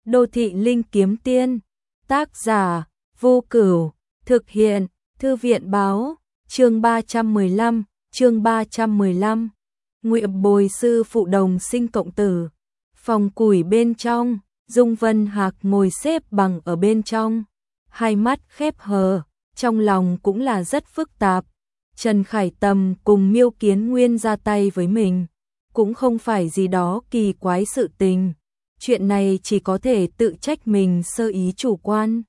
Đô thị linh kiếm tiên, tác giả, Vô Cửu, thực hiện, Thư viện báo, chương 315, Ngụy Bồi sư phụ đồng sinh cộng tử. Phòng củi bên trong, Dung Vân Hạc ngồi xếp bằng ở bên trong, hai mắt khép hờ, trong lòng cũng là rất phức tạp. Trần Khải Tầm cùng Miêu Kiến Nguyên ra tay với mình, cũng không phải gì đó kỳ quái sự tình. Chuyện này chỉ có thể tự trách mình sơ ý chủ quan.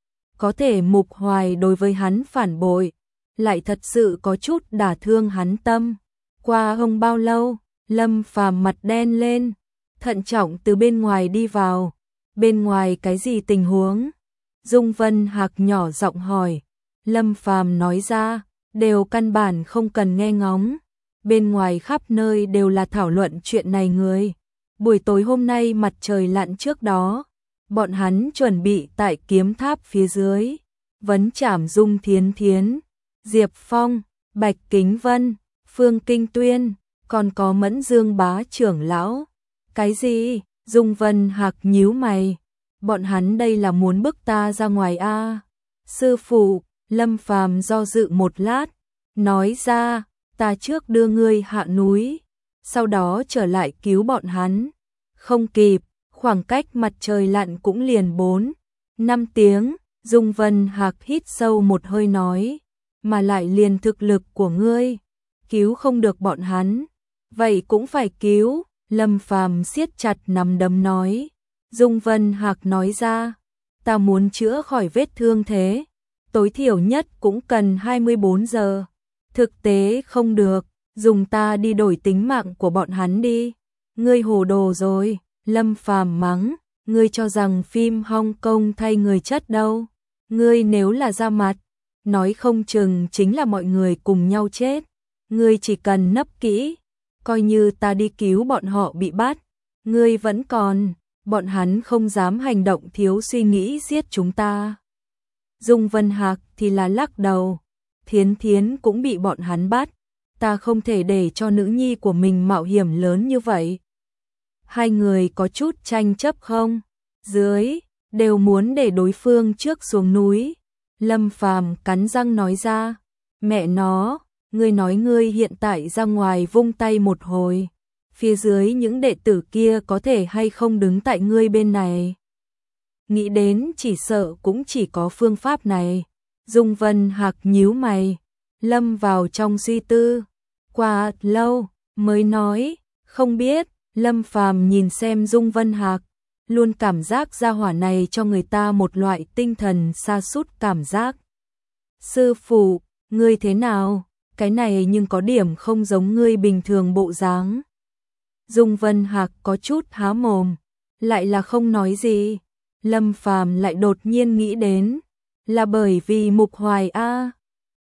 Có thể Mục Hoài đối với hắn phản bội, lại thật sự có chút đả thương hắn tâm. Qua không bao lâu, Lâm Phàm mặt đen lên, thận trọng từ bên ngoài đi vào. Bên ngoài cái gì tình huống? Dung Vân Hạc nhỏ giọng hỏi. Lâm Phàm nói ra, đều căn bản không cần nghe ngóng. Bên ngoài khắp nơi đều là thảo luận chuyện này người. Buổi tối hôm nay mặt trời lặn trước đó, bọn hắn chuẩn bị tại kiếm tháp phía dưới vấn trảm Dung Thiến Thiến, Diệp Phong, Bạch Kính Vân, Phương Kinh Tuyên, còn có Mẫn Dương Bá trưởng lão. Cái gì? Dung Vân Hạc nhíu mày. Bọn hắn đây là muốn bức ta ra ngoài a? Sư phụ, Lâm Phàm do dự một lát, nói ra, ta trước đưa ngươi hạ núi, sau đó trở lại cứu bọn hắn. Không kịp, khoảng cách mặt trời lặn cũng liền 4-5 tiếng. Dung Vân Hạc hít sâu một hơi nói, mà lại liền thực lực của ngươi, cứu không được bọn hắn, vậy cũng phải cứu. Lâm Phàm siết chặt nắm đấm nói. Dung Vân Hạc nói ra, ta muốn chữa khỏi vết thương thế, tối thiểu nhất cũng cần 24 giờ. Thực tế không được, dùng ta đi đổi tính mạng của bọn hắn đi. Ngươi hồ đồ rồi. Lâm Phàm mắng, ngươi cho rằng phim Hong Kong thay người chất đâu. Ngươi nếu là ra mặt, nói không chừng chính là mọi người cùng nhau chết. Ngươi chỉ cần nấp kỹ, coi như ta đi cứu bọn họ bị bắt, ngươi vẫn còn, bọn hắn không dám hành động thiếu suy nghĩ giết chúng ta. Dung Vân Hạc thì là lắc đầu, Thiến Thiến cũng bị bọn hắn bắt, ta không thể để cho nữ nhi của mình mạo hiểm lớn như vậy. Hai người có chút tranh chấp không? Dưới, đều muốn để đối phương trước xuống núi. Lâm Phàm cắn răng nói ra, mẹ nó, ngươi nói ngươi hiện tại ra ngoài vung tay một hồi, phía dưới những đệ tử kia có thể hay không đứng tại ngươi bên này. Nghĩ đến chỉ sợ cũng chỉ có phương pháp này. Dung Vân Hạc nhíu mày, lâm vào trong suy tư. Qua lâu, mới nói, không biết. Lâm Phàm nhìn xem Dung Vân Hạc, luôn cảm giác gia hỏa này cho người ta một loại tinh thần sa sút cảm giác. Sư phụ, ngươi thế nào? Cái này nhưng có điểm không giống ngươi bình thường bộ dáng. Dung Vân Hạc có chút há mồm, lại là không nói gì. Lâm Phàm lại đột nhiên nghĩ đến, là bởi vì Mục Hoài a.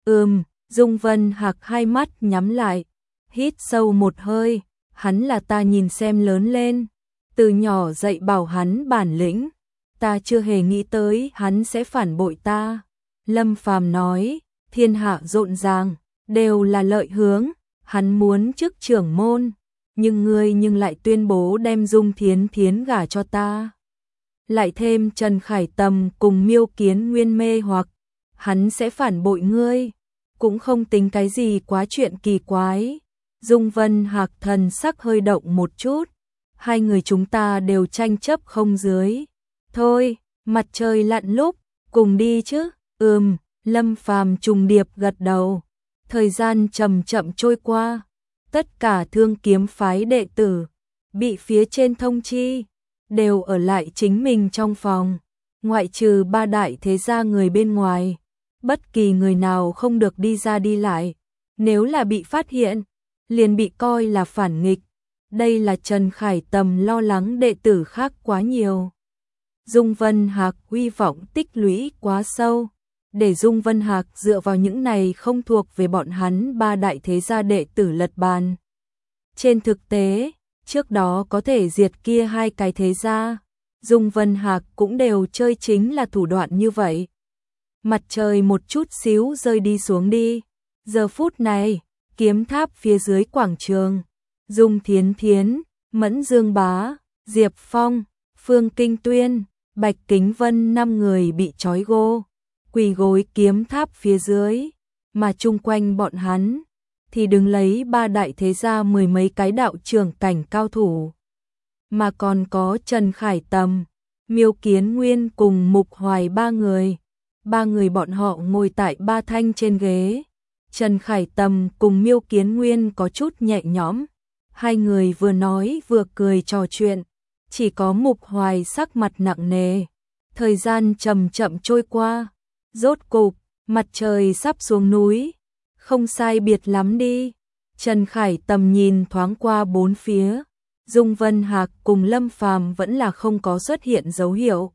Dung Vân Hạc hai mắt nhắm lại, hít sâu một hơi. Hắn là ta nhìn xem lớn lên, từ nhỏ dạy bảo hắn bản lĩnh, ta chưa hề nghĩ tới hắn sẽ phản bội ta. Lâm Phàm nói, thiên hạ rộn ràng, đều là lợi hướng, hắn muốn chức trưởng môn, nhưng ngươi lại tuyên bố đem Dung Thiến Thiến gả cho ta. Lại thêm Trần Khải Tầm cùng Miêu Kiến Nguyên mê hoặc, hắn sẽ phản bội ngươi, cũng không tính cái gì quá chuyện kỳ quái. Dung Vân Hạc thần sắc hơi động một chút, hai người chúng ta đều tranh chấp không dưới. Thôi, mặt trời lặn lúc, cùng đi chứ. Lâm Phàm trùng điệp gật đầu. Thời gian chậm chậm trôi qua, tất cả Thương Kiếm phái đệ tử bị phía trên thông chi, đều ở lại chính mình trong phòng, ngoại trừ 3 đại thế gia người bên ngoài, bất kỳ người nào không được đi ra đi lại, nếu là bị phát hiện, liền bị coi là phản nghịch. Đây là Trần Khải Tầm lo lắng đệ tử khác quá nhiều. Dung Vân Hạc hy vọng tích lũy quá sâu, để Dung Vân Hạc dựa vào những này không thuộc về bọn hắn 3 đại thế gia đệ tử lật bàn. Trên thực tế, trước đó có thể diệt kia 2 cái thế gia, Dung Vân Hạc cũng đều chơi chính là thủ đoạn như vậy. Mặt trời một chút xíu rơi đi xuống đi. Giờ phút này, kiếm tháp phía dưới quảng trường, Dung Thiến Thiến, Mẫn Dương Bá, Diệp Phong, Phương Kinh Tuyên, Bạch Kính Vân 5 người bị trói gô, quỳ gối kiếm tháp phía dưới, mà chung quanh bọn hắn thì đứng lấy 3 đại thế gia 10 mấy cái đạo trưởng cảnh cao thủ. Mà còn có Trần Khải Tầm, Miêu Kiến Nguyên cùng Mục Hoài 3 người. 3 người bọn họ ngồi tại 3 thanh trên ghế. Trần Khải Tầm cùng Miêu Kiến Nguyên có chút nhẹ nhõm. Hai người vừa nói vừa cười trò chuyện. Chỉ có Mục Hoài sắc mặt nặng nề. Thời gian chậm chậm trôi qua. Rốt cục, mặt trời sắp xuống núi. Không sai biệt lắm đi. Trần Khải Tầm nhìn thoáng qua bốn phía. Dung Vân Hạc cùng Lâm Phàm vẫn là không có xuất hiện dấu hiệu.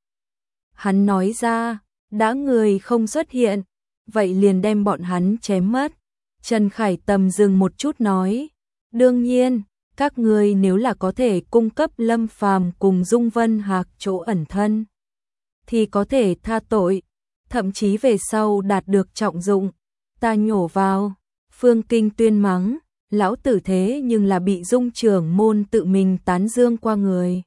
Hắn nói ra, đã người không xuất hiện, vậy liền đem bọn hắn chém mất. Trần Khải Tầm dừng một chút nói, đương nhiên, các ngươi nếu là có thể cung cấp Lâm Phàm cùng Dung Vân Hạc chỗ ẩn thân, thì có thể tha tội, thậm chí về sau đạt được trọng dụng. Ta nhổ vào, Phương Kinh Tuyên mắng, lão tử thế nhưng là bị Dung trưởng môn tự mình tán dương qua người.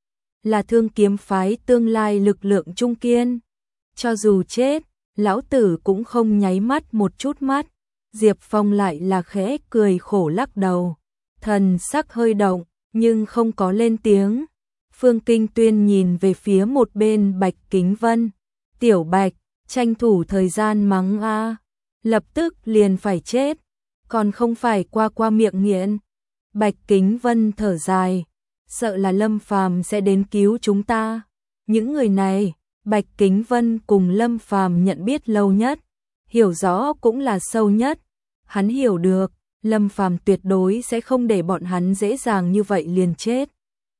Là Thương Kiếm phái tương lai lực lượng trung kiên. Cho dù chết, lão tử cũng không nháy mắt một chút mắt. Diệp Phong lại là khẽ cười khổ lắc đầu. Thần sắc hơi động, nhưng không có lên tiếng. Phương Kinh Tuyên nhìn về phía một bên Bạch Kính Vân. Tiểu Bạch, tranh thủ thời gian mắng a, lập tức liền phải chết. Còn không phải qua miệng nghiện. Bạch Kính Vân thở dài, sợ là Lâm Phàm sẽ đến cứu chúng ta. Những người này, Bạch Kính Vân cùng Lâm Phàm nhận biết lâu nhất, hiểu rõ cũng là sâu nhất. Hắn hiểu được, Lâm Phàm tuyệt đối sẽ không để bọn hắn dễ dàng như vậy liền chết.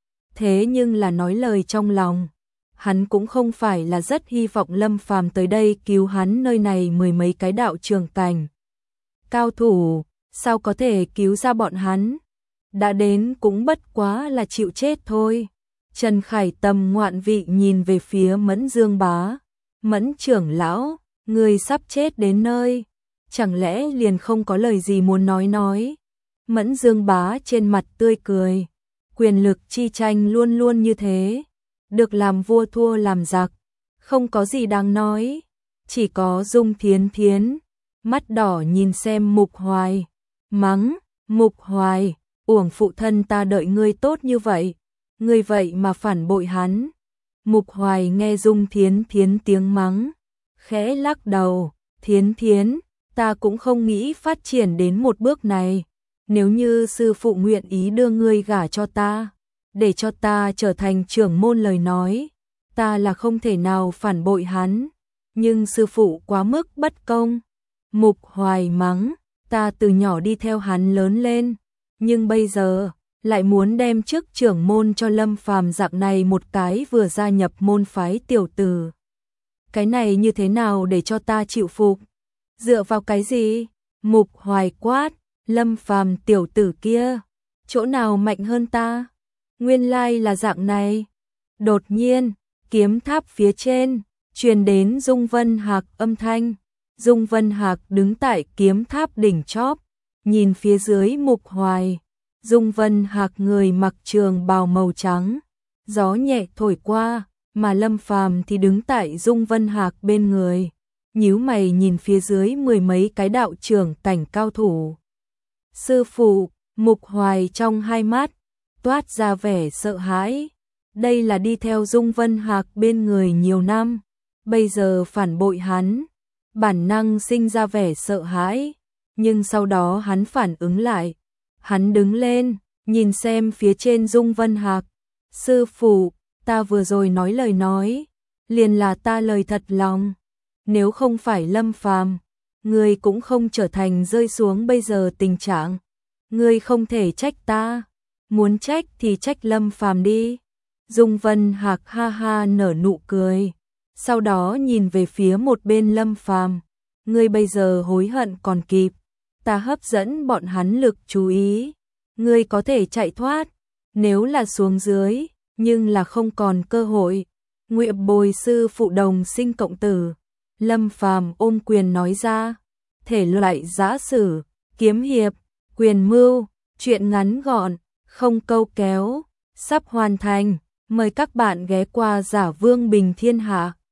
Thế nhưng là nói lời trong lòng, hắn cũng không phải là rất hy vọng Lâm Phàm tới đây cứu hắn, nơi này mười mấy cái đạo trường cảnh cao thủ, sao có thể cứu ra bọn hắn? Đã đến cũng bất quá là chịu chết thôi. Trần Khải Tầm ngoạn vị nhìn về phía Mẫn Dương Bá. Mẫn trưởng lão, người sắp chết đến nơi, chẳng lẽ liền không có lời gì muốn nói. Mẫn Dương Bá trên mặt tươi cười. Quyền lực chi tranh luôn luôn như thế. Được làm vua thua làm giặc, không có gì đáng nói. Chỉ có Dung Thiến Thiến mắt đỏ nhìn xem Mục Hoài, mắng, Mục Hoài, uổng phụ thân ta đợi ngươi tốt như vậy, ngươi vậy mà phản bội hắn. Mục Hoài nghe Dung Thiến Thiến tiếng mắng, khẽ lắc đầu, Thiến Thiến, ta cũng không nghĩ phát triển đến một bước này, nếu như sư phụ nguyện ý đưa ngươi gả cho ta, để cho ta trở thành trưởng môn lời nói, ta là không thể nào phản bội hắn, nhưng sư phụ quá mức bất công. Mục Hoài mắng, ta từ nhỏ đi theo hắn lớn lên, nhưng bây giờ lại muốn đem chức trưởng môn cho Lâm Phàm dạng này một cái vừa gia nhập môn phái tiểu tử. Cái này như thế nào để cho ta chịu phục? Dựa vào cái gì? Mục Hoài quát, Lâm Phàm tiểu tử kia, chỗ nào mạnh hơn ta? Nguyên lai là dạng này. Đột nhiên, kiếm tháp phía trên truyền đến Dung Vân Hạc âm thanh. Dung Vân Hạc đứng tại kiếm tháp đỉnh chóp, nhìn phía dưới Mục Hoài. Dung Vân Hạc người mặc trường bào màu trắng, gió nhẹ thổi qua, mà Lâm Phàm thì đứng tại Dung Vân Hạc bên người, nhíu mày nhìn phía dưới mười mấy cái đạo trưởng cảnh cao thủ. Sư phụ, Mục Hoài trong hai mắt toát ra vẻ sợ hãi. Đây là đi theo Dung Vân Hạc bên người nhiều năm, bây giờ phản bội hắn, bản năng sinh ra vẻ sợ hãi, nhưng sau đó hắn phản ứng lại. Hắn đứng lên, nhìn xem phía trên Dung Vân Hạc. Sư phụ, ta vừa rồi nói lời nói, liền là ta lời thật lòng. Nếu không phải Lâm Phàm, ngươi cũng không trở thành rơi xuống bây giờ tình trạng. Ngươi không thể trách ta, muốn trách thì trách Lâm Phàm đi. Dung Vân Hạc ha ha nở nụ cười, sau đó nhìn về phía một bên Lâm Phàm. Ngươi bây giờ hối hận còn kịp, ta hấp dẫn bọn hắn lực chú ý, ngươi có thể chạy thoát, nếu là xuống dưới, nhưng là không còn cơ hội. Ngụy Bồi sư phụ đồng sinh cộng tử. Lâm Phàm ôm quyền nói ra, thể loại giã sử, kiếm hiệp, quyền mưu, chuyện ngắn gọn, không câu kéo, sắp hoàn thành. Mời các bạn ghé qua Giả Vương Bình Thiên Hạ.